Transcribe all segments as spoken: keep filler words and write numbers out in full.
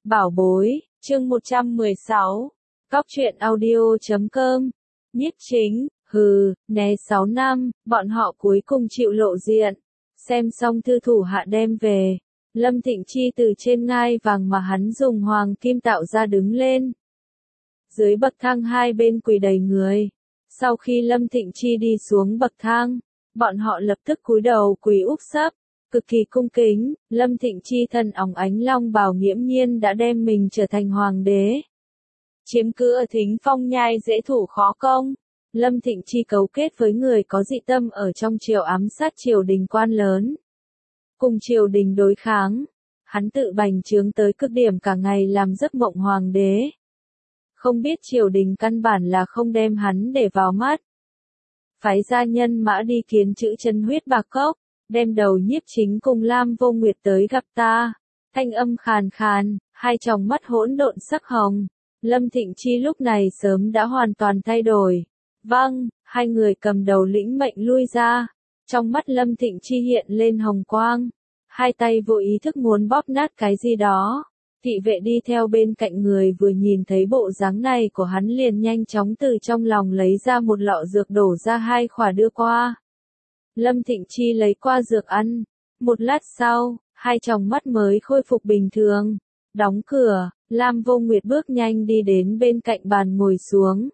Bảo bối, chương một trăm mười sáu. Cóc truyện audio chấm com. Nhiếp Chính, hừ, né sáu năm, bọn họ cuối cùng chịu lộ diện. Xem xong thư thủ hạ đem về. Lâm Thịnh Chi từ trên ngai vàng mà hắn dùng hoàng kim tạo ra đứng lên. Dưới bậc thang hai bên quỳ đầy người. Sau khi Lâm Thịnh Chi đi xuống bậc thang, bọn họ lập tức cúi đầu quỳ úp sấp. Cực kỳ cung kính, Lâm Thịnh Chi thân óng ánh long bào nghiễm nhiên đã đem mình trở thành hoàng đế. Chiếm cứ ở Thính Phong Nhai dễ thủ khó công. Lâm Thịnh Chi cấu kết với người có dị tâm ở trong triều ám sát triều đình quan lớn. Cùng triều đình đối kháng, hắn tự bành trướng tới cực điểm cả ngày làm giấc mộng hoàng đế. Không biết triều đình căn bản là không đem hắn để vào mắt. Phái gia nhân mã đi kiến chữ chân huyết bạc cốc. Đem đầu Nhiếp Chính cùng Lam Vô Nguyệt tới gặp ta. Thanh âm khàn khàn, hai tròng mắt hỗn độn sắc hồng. Lâm Thịnh Chi lúc này sớm đã hoàn toàn thay đổi. Vâng, hai người cầm đầu lĩnh mệnh lui ra. Trong mắt Lâm Thịnh Chi hiện lên hồng quang. Hai tay vô ý thức muốn bóp nát cái gì đó. Thị vệ đi theo bên cạnh người vừa nhìn thấy bộ dáng này của hắn liền nhanh chóng từ trong lòng lấy ra một lọ dược đổ ra hai khỏa đưa qua. Lâm Thịnh Chi lấy qua dược ăn. Một lát sau, hai tròng mắt mới khôi phục bình thường. Đóng cửa, Lam Vô Nguyệt bước nhanh đi đến bên cạnh bàn ngồi xuống.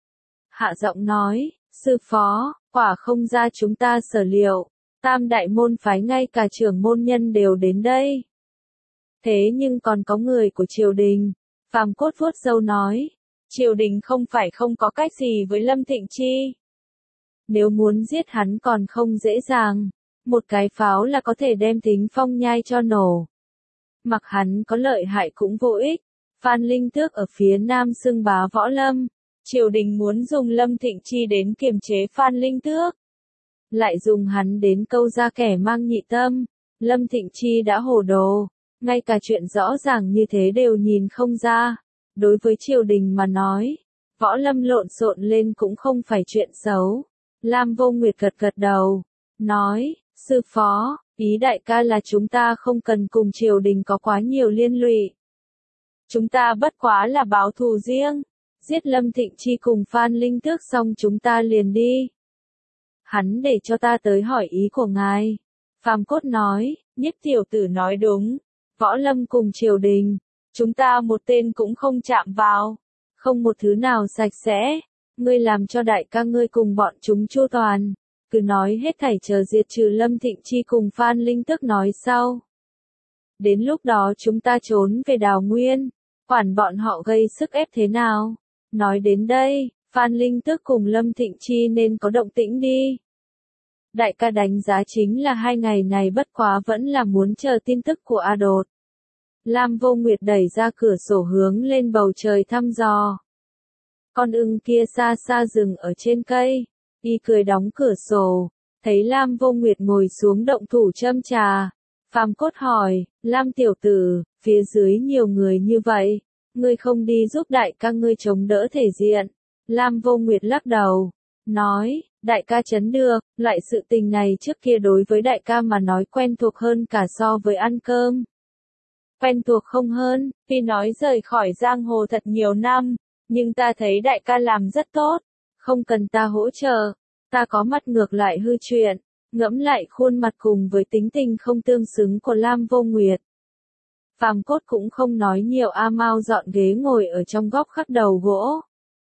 Hạ giọng nói, sư phó, quả không ra chúng ta sở liệu. Tam đại môn phái ngay cả trưởng môn nhân đều đến đây. Thế nhưng còn có người của triều đình. Phàm Cốt vuốt râu nói, triều đình không phải không có cách gì với Lâm Thịnh Chi. Nếu muốn giết hắn còn không dễ dàng, một cái pháo là có thể đem Thính Phong Nhai cho nổ. Mặc hắn có lợi hại cũng vô ích. Phan Linh Tước ở phía nam xưng bá võ lâm, triều đình muốn dùng Lâm Thịnh Chi đến kiềm chế Phan Linh Tước. Lại dùng hắn đến câu ra kẻ mang nhị tâm, Lâm Thịnh Chi đã hồ đồ, ngay cả chuyện rõ ràng như thế đều nhìn không ra. Đối với triều đình mà nói, võ lâm lộn xộn lên cũng không phải chuyện xấu. Lam Vô Nguyệt gật gật đầu, nói, sư phó, ý đại ca là chúng ta không cần cùng triều đình có quá nhiều liên lụy. Chúng ta bất quá là báo thù riêng, giết Lâm Thịnh Chi cùng Phan Linh Tước xong chúng ta liền đi. Hắn để cho ta tới hỏi ý của ngài. Phàm Cốt nói, Nhiếp tiểu tử nói đúng, võ lâm cùng triều đình, chúng ta một tên cũng không chạm vào, không một thứ nào sạch sẽ. Ngươi làm cho đại ca ngươi cùng bọn chúng chu toàn, cứ nói hết thảy chờ diệt trừ Lâm Thịnh Chi cùng Phan Linh Tước nói sau. Đến lúc đó chúng ta trốn về Đào Nguyên, quản bọn họ gây sức ép thế nào. Nói đến đây, Phan Linh Tước cùng Lâm Thịnh Chi nên có động tĩnh đi. Đại ca đánh giá chính là hai ngày này bất quá vẫn là muốn chờ tin tức của A Đột. Lam Vô Nguyệt đẩy ra cửa sổ hướng lên bầu trời thăm dò. Con ưng kia xa xa dừng ở trên cây, y cười đóng cửa sổ, thấy Lam Vô Nguyệt ngồi xuống động thủ châm trà. Phàm Cốt hỏi, Lam tiểu tử, phía dưới nhiều người như vậy, ngươi không đi giúp đại ca ngươi chống đỡ thể diện. Lam Vô Nguyệt lắc đầu, nói, đại ca chấn được, loại sự tình này trước kia đối với đại ca mà nói quen thuộc hơn cả so với ăn cơm. Quen thuộc không hơn, vì nói rời khỏi giang hồ thật nhiều năm. Nhưng ta thấy đại ca làm rất tốt, không cần ta hỗ trợ, ta có mặt ngược lại hư chuyện, ngẫm lại khuôn mặt cùng với tính tình không tương xứng của Lam Vô Nguyệt. Phàm Cốt cũng không nói nhiều. A Mao dọn ghế ngồi ở trong góc khắc đầu gỗ.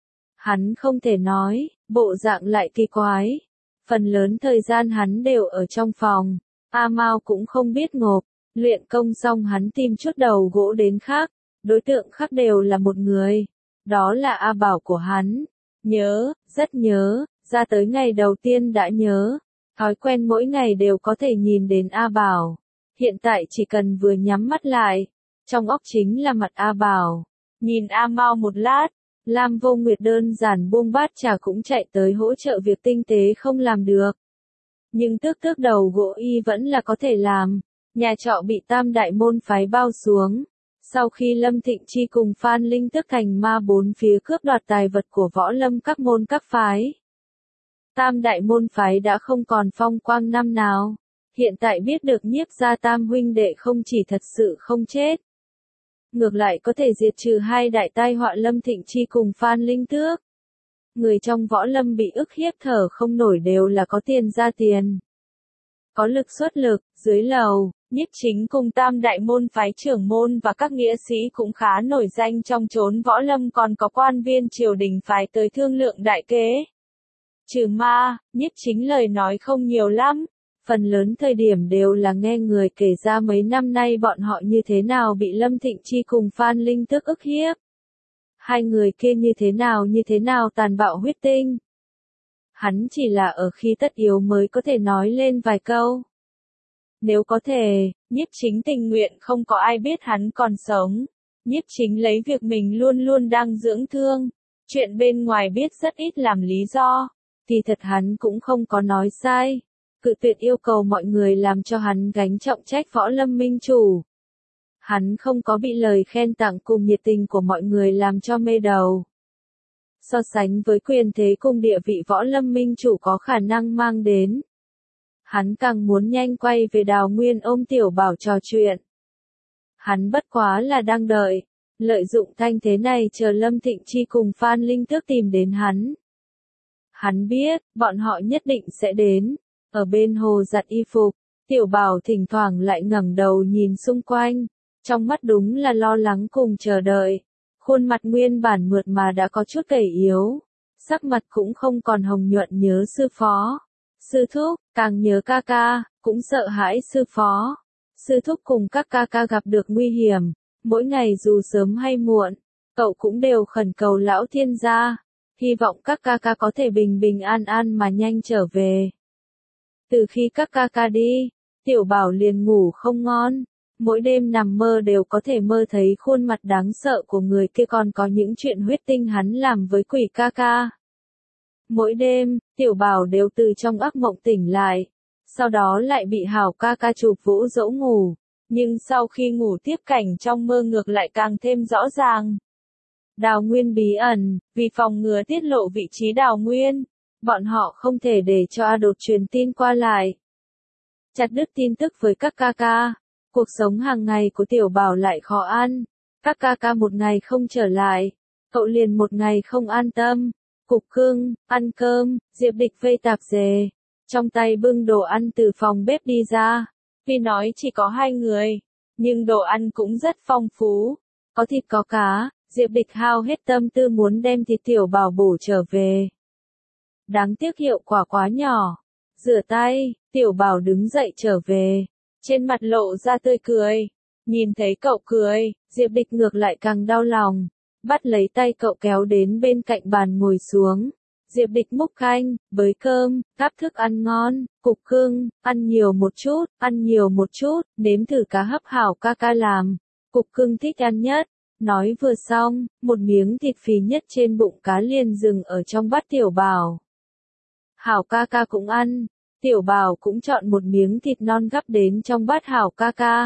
Hắn không thể nói, bộ dạng lại kỳ quái. Phần lớn thời gian hắn đều ở trong phòng, A Mao cũng không biết ngộp, luyện công xong hắn tìm chút đầu gỗ đến khắc, đối tượng khắc đều là một người. Đó là A Bảo của hắn. Nhớ, rất nhớ, ra tới ngày đầu tiên đã nhớ. Thói quen mỗi ngày đều có thể nhìn đến A Bảo. Hiện tại chỉ cần vừa nhắm mắt lại, trong óc chính là mặt A Bảo. Nhìn A Mao một lát, Lam Vô Nguyệt đơn giản buông bát trà cũng chạy tới hỗ trợ việc tinh tế không làm được. Nhưng tước tước đầu gỗ y vẫn là có thể làm. Nhà trọ bị tam đại môn phái bao xuống. Sau khi Lâm Thịnh Chi cùng Phan Linh Tước thành ma bốn phía cướp đoạt tài vật của võ lâm các môn các phái. Tam đại môn phái đã không còn phong quang năm nào. Hiện tại biết được Nhiếp gia tam huynh đệ không chỉ thật sự không chết, ngược lại có thể diệt trừ hai đại tai họa Lâm Thịnh Chi cùng Phan Linh Tước. Người trong võ lâm bị ức hiếp thở không nổi đều là có tiền ra tiền, có lực xuất lực. Dưới lầu, Nhiếp Chính cùng tam đại môn phái trưởng môn và các nghĩa sĩ cũng khá nổi danh trong chốn võ lâm, còn có quan viên triều đình phái tới thương lượng đại kế. Trừ ma, Nhiếp Chính lời nói không nhiều lắm, phần lớn thời điểm đều là nghe người kể ra mấy năm nay bọn họ như thế nào bị Lâm Thịnh Chi cùng Phan Linh Tước ức hiếp. Hai người kia như thế nào như thế nào tàn bạo huyết tinh. Hắn chỉ là ở khi tất yếu mới có thể nói lên vài câu. Nếu có thể, Nhiếp Chính tình nguyện không có ai biết hắn còn sống. Nhiếp Chính lấy việc mình luôn luôn đang dưỡng thương, chuyện bên ngoài biết rất ít làm lý do, thì thật hắn cũng không có nói sai. Cự tuyệt yêu cầu mọi người làm cho hắn gánh trọng trách võ lâm minh chủ. Hắn không có bị lời khen tặng cùng nhiệt tình của mọi người làm cho mê đầu. So sánh với quyền thế cùng địa vị võ lâm minh chủ có khả năng mang đến, hắn càng muốn nhanh quay về Đào Nguyên ôm Tiểu Bảo trò chuyện. Hắn bất quá là đang đợi, lợi dụng thanh thế này chờ Lâm Thịnh Chi cùng Phan Linh Tước tìm đến hắn. Hắn biết, bọn họ nhất định sẽ đến. Ở bên hồ giặt y phục, Tiểu Bảo thỉnh thoảng lại ngẩng đầu nhìn xung quanh, trong mắt đúng là lo lắng cùng chờ đợi. Khuôn mặt nguyên bản mượt mà đã có chút gầy yếu, sắc mặt cũng không còn hồng nhuận, nhớ sư phó, sư thúc, càng nhớ ca ca, cũng sợ hãi sư phó. Sư thúc cùng các ca ca gặp được nguy hiểm, mỗi ngày dù sớm hay muộn, cậu cũng đều khẩn cầu lão thiên gia, hy vọng các ca ca có thể bình bình an an mà nhanh trở về. Từ khi các ca ca đi, Tiểu Bảo liền ngủ không ngon, mỗi đêm nằm mơ đều có thể mơ thấy khuôn mặt đáng sợ của người kia, còn có những chuyện huyết tinh hắn làm với quỷ ca ca. Mỗi đêm, Tiểu Bảo đều từ trong ác mộng tỉnh lại, sau đó lại bị Hảo ca ca chụp vũ dỗ ngủ, nhưng sau khi ngủ tiếp cảnh trong mơ ngược lại càng thêm rõ ràng. Đào Nguyên bí ẩn, vì phòng ngừa tiết lộ vị trí Đào Nguyên, bọn họ không thể để cho A Đột truyền tin qua lại. Chặt đứt tin tức với các ca ca, cuộc sống hàng ngày của Tiểu Bảo lại khó ăn. Các ca ca một ngày không trở lại, cậu liền một ngày không an tâm. Cục cưng, ăn cơm, Diệp Địch vây tạp dề, trong tay bưng đồ ăn từ phòng bếp đi ra. Tuy nói chỉ có hai người, nhưng đồ ăn cũng rất phong phú, có thịt có cá. Diệp Địch hao hết tâm tư muốn đem thịt Tiểu Bảo bổ trở về. Đáng tiếc hiệu quả quá nhỏ. Rửa tay, Tiểu Bảo đứng dậy trở về, trên mặt lộ ra tươi cười. Nhìn thấy cậu cười, Diệp Địch ngược lại càng đau lòng, bắt lấy tay cậu kéo đến bên cạnh bàn ngồi xuống. Diệp Địch múc canh, bới cơm, gắp thức ăn ngon. Cục cưng, ăn nhiều một chút, ăn nhiều một chút, nếm thử cá hấp Hảo ca ca làm. Cục cưng thích ăn nhất. Nói vừa xong, một miếng thịt phì nhất trên bụng cá liền dừng ở trong bát Tiểu Bảo. Hảo ca ca cũng ăn, Tiểu Bảo cũng chọn một miếng thịt non gắp đến trong bát Hảo ca ca.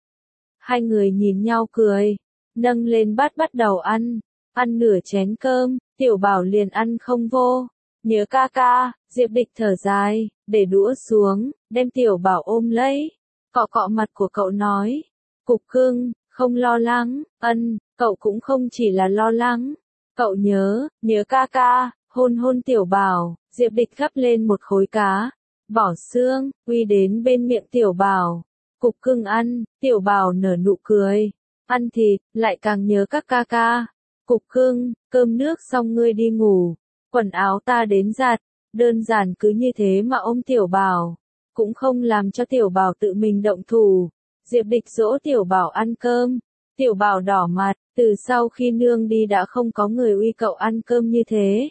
Hai người nhìn nhau cười, nâng lên bát bắt đầu ăn, ăn nửa chén cơm, Tiểu Bảo liền ăn không vô. Nhớ ca ca, Diệp Địch thở dài, để đũa xuống, đem Tiểu Bảo ôm lấy, cọ cọ mặt của cậu nói, Cục cưng, không lo lắng. Ân, cậu cũng không chỉ là lo lắng, cậu nhớ, nhớ ca ca. Hôn hôn Tiểu Bảo. Diệp Địch gắp lên một khối cá, bỏ xương, uy đến bên miệng Tiểu Bảo. Cục cưng ăn, Tiểu Bảo nở nụ cười, ăn thịt, lại càng nhớ các ca ca. Cục cưng, cơm nước xong ngươi đi ngủ, quần áo ta đến giặt. Đơn giản cứ như thế mà ôm Tiểu Bảo, cũng không làm cho Tiểu Bảo tự mình động thủ. Diệp Địch dỗ Tiểu Bảo ăn cơm, Tiểu Bảo đỏ mặt, từ sau khi nương đi đã không có người uy cậu ăn cơm như thế.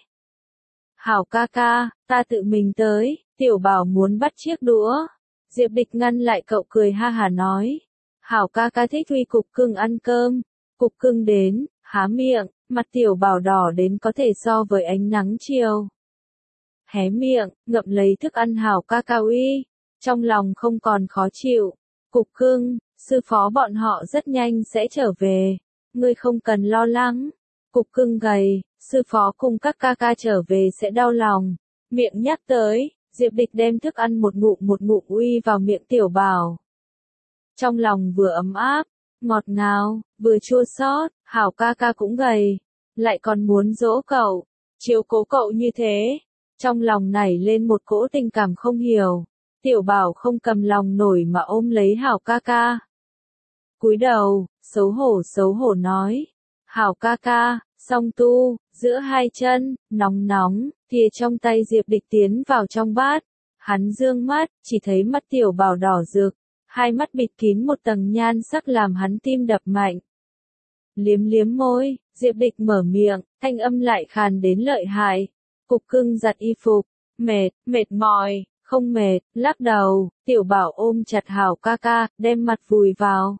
Hảo ca ca, ta tự mình tới. Tiểu Bảo muốn bắt chiếc đũa, Diệp Địch ngăn lại cậu, cười ha hả nói, Hảo ca ca thích uy Cục cưng ăn cơm. Cục cưng đến, há miệng, mặt Tiểu Bảo đỏ đến có thể so với ánh nắng chiều. Hé miệng, ngậm lấy thức ăn Hảo ca ca uy, trong lòng không còn khó chịu. Cục cưng, sư phó bọn họ rất nhanh sẽ trở về, ngươi không cần lo lắng. Cục cưng gầy, sư phó cùng các ca ca trở về sẽ đau lòng. Miệng nhắc tới, Diệp Địch đem thức ăn một ngụm một ngụm uy vào miệng Tiểu Bảo. Trong lòng vừa ấm áp, ngọt ngào, vừa chua xót, Hảo ca ca cũng gầy, lại còn muốn dỗ cậu, chiếu cố cậu như thế. Trong lòng nảy lên một cỗ tình cảm không hiểu, Tiểu Bảo không cầm lòng nổi mà ôm lấy Hảo ca ca. Cúi đầu, xấu hổ xấu hổ nói, Hảo ca ca, song tu, giữa hai chân, nóng nóng, thìa trong tay Diệp Địch tiến vào trong bát. Hắn dương mắt, chỉ thấy mắt Tiểu Bảo đỏ rực, hai mắt bịt kín một tầng nhan sắc làm hắn tim đập mạnh. Liếm liếm môi, Diệp Địch mở miệng, thanh âm lại khàn đến lợi hại. Cục cưng giặt y phục, mệt, mệt mỏi, không mệt, lắc đầu, Tiểu Bảo ôm chặt Hảo ca ca, đem mặt vùi vào.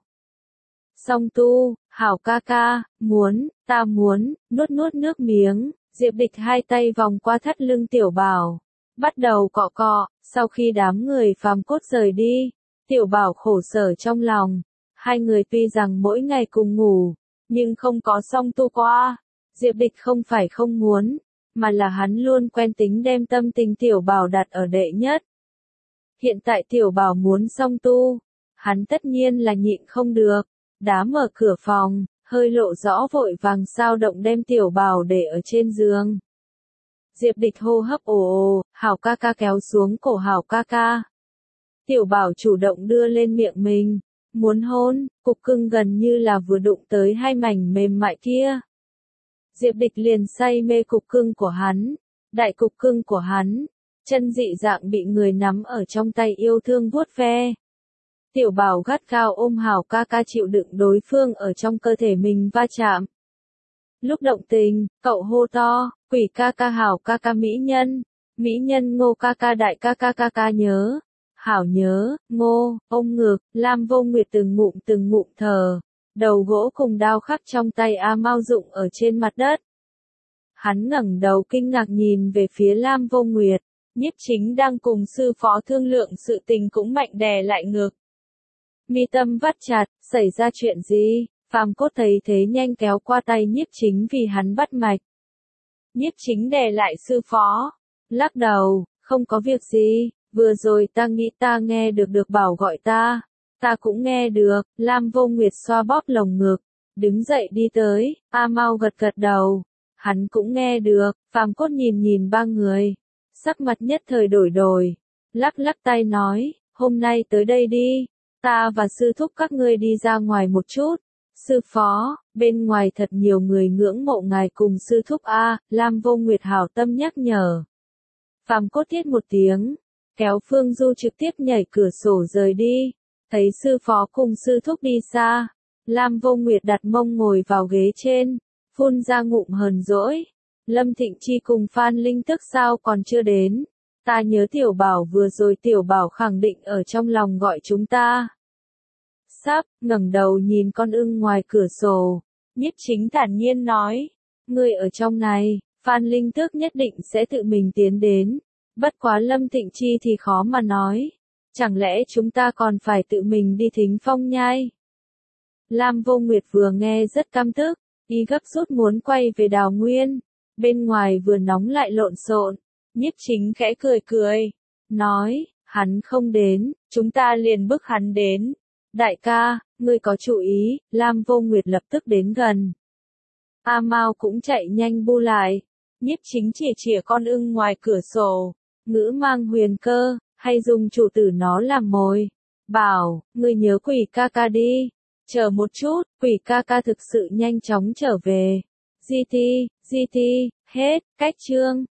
Song tu, Hảo ca ca, muốn, ta muốn, nuốt nuốt nước miếng, Diệp Địch hai tay vòng qua thắt lưng Tiểu Bảo, bắt đầu cọ cọ, sau khi đám người phàm cốt rời đi, Tiểu Bảo khổ sở trong lòng, hai người tuy rằng mỗi ngày cùng ngủ, nhưng không có song tu qua, Diệp Địch không phải không muốn, mà là hắn luôn quen tính đem tâm tình Tiểu Bảo đặt ở đệ nhất. Hiện tại Tiểu Bảo muốn song tu, hắn tất nhiên là nhịn không được, đá mở cửa phòng, hơi lộ rõ vội vàng sao động đem Tiểu Bảo để ở trên giường. Diệp Địch hô hấp ồ ồ, Hảo ca ca kéo xuống cổ Hảo ca ca. Tiểu Bảo chủ động đưa lên miệng mình, muốn hôn, cục cưng gần như là vừa đụng tới hai mảnh mềm mại kia. Diệp Địch liền say mê cục cưng của hắn, đại cục cưng của hắn, chân dị dạng bị người nắm ở trong tay yêu thương vuốt ve. Tiểu Bảo gắt gao ôm Hảo ca ca chịu đựng đối phương ở trong cơ thể mình va chạm. Lúc động tình, cậu hô to, quỷ ca ca Hảo ca ca mỹ nhân, mỹ nhân Ngô ca ca đại ca ca ca ca nhớ. Hảo nhớ, Ngô, ôm ngực, Lam Vô Nguyệt từng ngụm từng ngụm thở, đầu gỗ cùng đao khắc trong tay A Mao rụng ở trên mặt đất. Hắn ngẩng đầu kinh ngạc nhìn về phía Lam Vô Nguyệt, Nhiếp Chính đang cùng sư phó thương lượng sự tình cũng mạnh đè lại ngực. Mi tâm vắt chặt, xảy ra chuyện gì? Phàm Cốt thấy thế nhanh kéo qua tay Nhiếp Chính vì hắn bắt mạch. Nhiếp Chính đè lại sư phó, lắc đầu, không có việc gì. Vừa rồi ta nghĩ ta nghe được được Bảo gọi ta, ta cũng nghe được, Lam Vô Nguyệt xoa bóp lồng ngực, đứng dậy đi tới, A Mao gật gật đầu, hắn cũng nghe được, Phàm Cốt nhìn nhìn ba người, sắc mặt nhất thời đổi đổi, lắc lắc tay nói, hôm nay tới đây đi, ta và sư thúc các ngươi đi ra ngoài một chút, sư phó, bên ngoài thật nhiều người ngưỡng mộ ngài cùng sư thúc A, Lam Vô Nguyệt hảo tâm nhắc nhở. Phàm Cốt thiết một tiếng, kéo Phương Du trực tiếp nhảy cửa sổ rời đi, thấy sư phó cùng sư thúc đi xa, Lam Vô Nguyệt đặt mông ngồi vào ghế trên, phun ra ngụm hờn dỗi, Lâm Thịnh Chi cùng Phan Linh Tức sao còn chưa đến, ta nhớ Tiểu Bảo vừa rồi Tiểu Bảo khẳng định ở trong lòng gọi chúng ta. Sắp, ngẩng đầu nhìn con ưng ngoài cửa sổ, Nhiếp Chính thản nhiên nói, ngươi ở trong này, Phan Linh Tức nhất định sẽ tự mình tiến đến. Bất quá Lâm Thịnh Chi thì khó mà nói. Chẳng lẽ chúng ta còn phải tự mình đi Thính Phong Nhai? Lam Vô Nguyệt vừa nghe rất căm tức, y gấp rút muốn quay về Đào Nguyên. Bên ngoài vừa nóng lại lộn xộn, Nhiếp Chính khẽ cười cười, nói, hắn không đến, chúng ta liền bức hắn đến. Đại ca, ngươi có chú ý, Lam Vô Nguyệt lập tức đến gần. A Mao cũng chạy nhanh bu lại, Nhiếp Chính chỉ chìa con ưng ngoài cửa sổ. Ngữ mang huyền cơ, hay dùng chủ tử nó làm mồi. Bảo, ngươi nhớ quỷ ca ca đi. Chờ một chút, quỷ ca ca thực sự nhanh chóng trở về. giê tê, giê tê, hết, cách chương.